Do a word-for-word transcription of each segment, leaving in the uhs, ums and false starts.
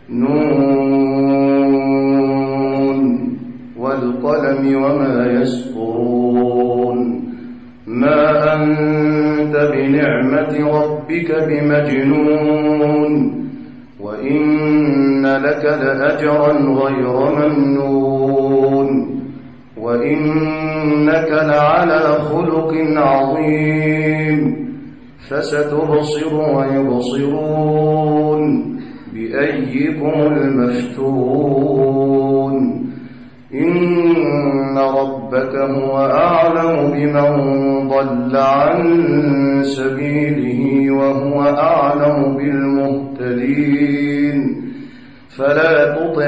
نون والقلم وما يسطرون ما أنت بنعمة ربك بمجنون وإن لك لأجرا غير ممنون وإنك لعلى خلق عظيم فستبصر ويبصرون بأيكم المفتون إن ربك هو أعلم بمن ضل عن سبيله وهو أعلم بالمهتدين فلا تطع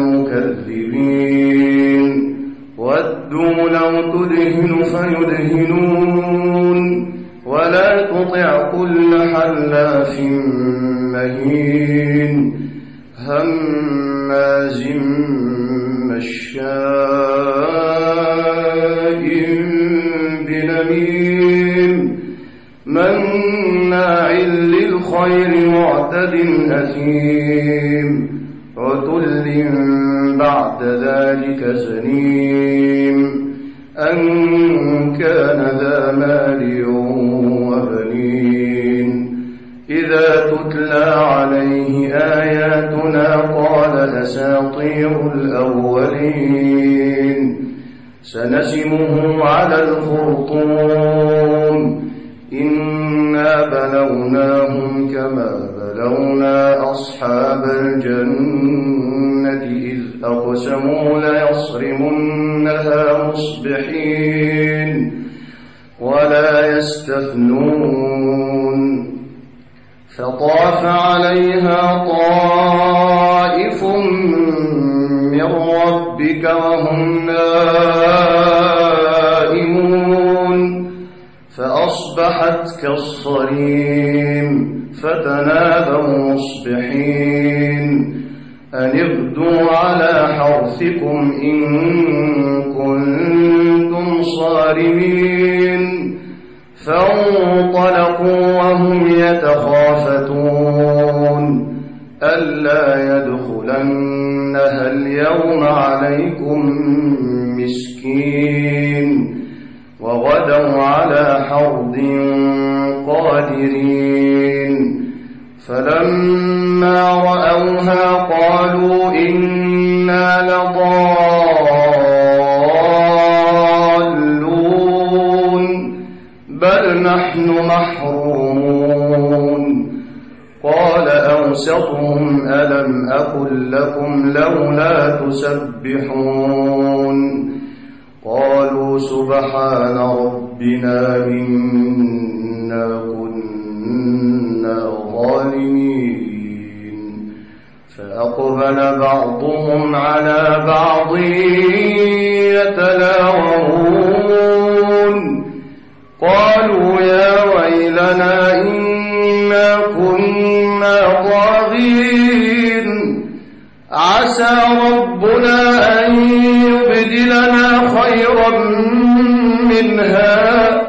المكذبين ودوا لو تدهن فيدهنون ولا تطع كل حلاف مهين هماز مشاء بنميم مناع للخير معتد أثيم عتل بعد ذلك زنيم أن كان ذا مال وبنين إذا تتلى عليه آياتنا قال أساطير الأولين سنسمه على الخرطوم إنا بلوناهم كما بلونا أصحاب الجنة إذ أقسموا ليصرمنها مصبحين ولا يستثنون فطاف عليها طائف من ربك وهم نائمون فأصبحت كالصريم فتنادوا مصبحين أن اغدوا على حرثكم إن كنتم صارمين فانطلقوا وهم يتخافتون ألا يدخلنها اليوم عليكم مسكين وغدوا على حرد قادرين فلما رأوها قالوا إنا لضالون بل نحن محرومون قال أوسطهم ألم أقل لكم لولا تسبحون قالوا سبحان ربنا إنا كنا ظالمين فأقبل بعضهم على بعض يتلاومون قالوا يا ويلنا إنا كنا طاغين عسى ربنا أن يبدلنا خيرا منها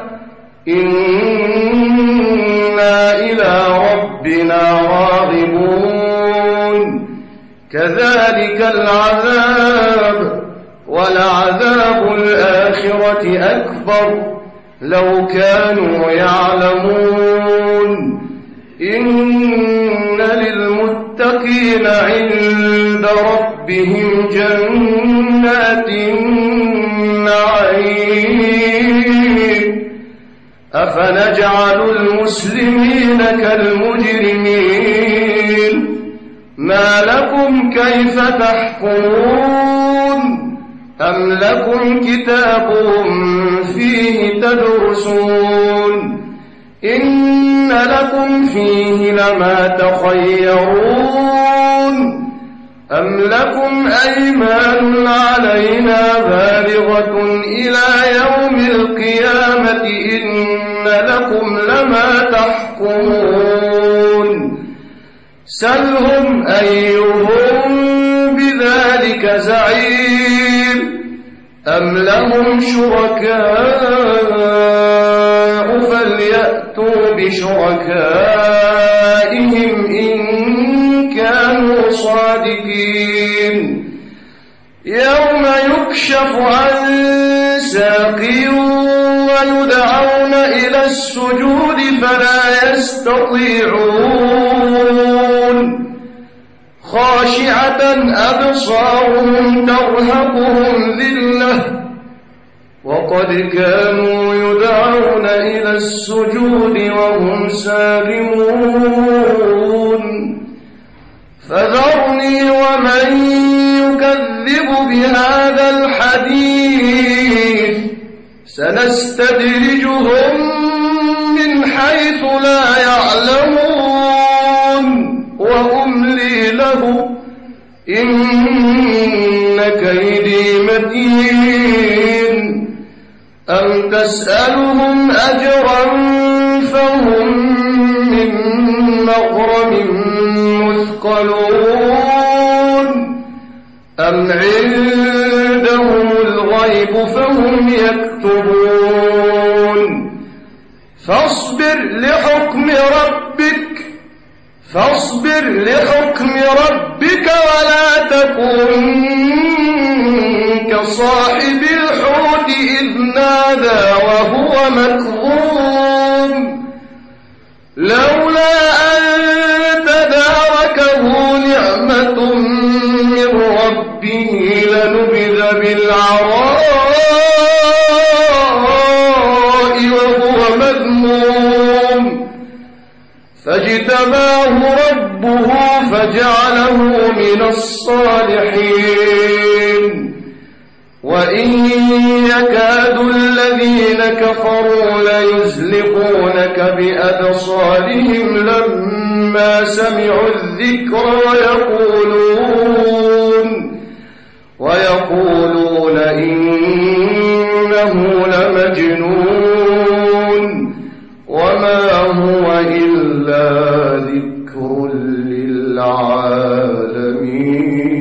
إنا إلى ربنا راغبون كذلك العذاب ولعذاب الآخرة أكبر لو كانوا يعلمون إن للمتقين عند ربهم جنات النعيم أفنجعل المسلمين كالمجرمين ما لكم كيف تحكمون أم لكم كتاب فيه تدرسون إن لكم فيه لما تخيرون أم لكم أيمان علينا بالغة إلى يوم القيامة إن لكم لما تحكمون سلهم أيهم بذلك زعيم أم لهم شركاء فليأتوا بشركائهم إن كانوا الصادقين يوم يكشف عن ساق ويدعون إلى السجود فلا يستطيعون خاشعة أبصارهم ترهقهم ذلة وقد كانوا يدعون إلى السجود وهم سالمون فذرني ومن يكذب بهذا الحديث سنستدرجهم من حيث لا يعلمون وأملي له إن كيدي متين أم تسألهم أجرا فهم من مغرم مثقلون أم عندهم الغيب فهم يكتبون فاصبر لحكم ربك فاصبر لحكم ربك ولا تكن كصاحب الحوت إذ نادى وهو مكظوم لولا أن تداركه نعمة من ربه لنبذ بالعراء وهو مذموم فاجتباه ربه فجعله من الصالحين وإن يكاد الذين كفروا ليزلقونك بأبصارهم لما سمعوا الذكر ويقولون ويقولون إنه لمجنون وما هو إلا ذكر للعالمين.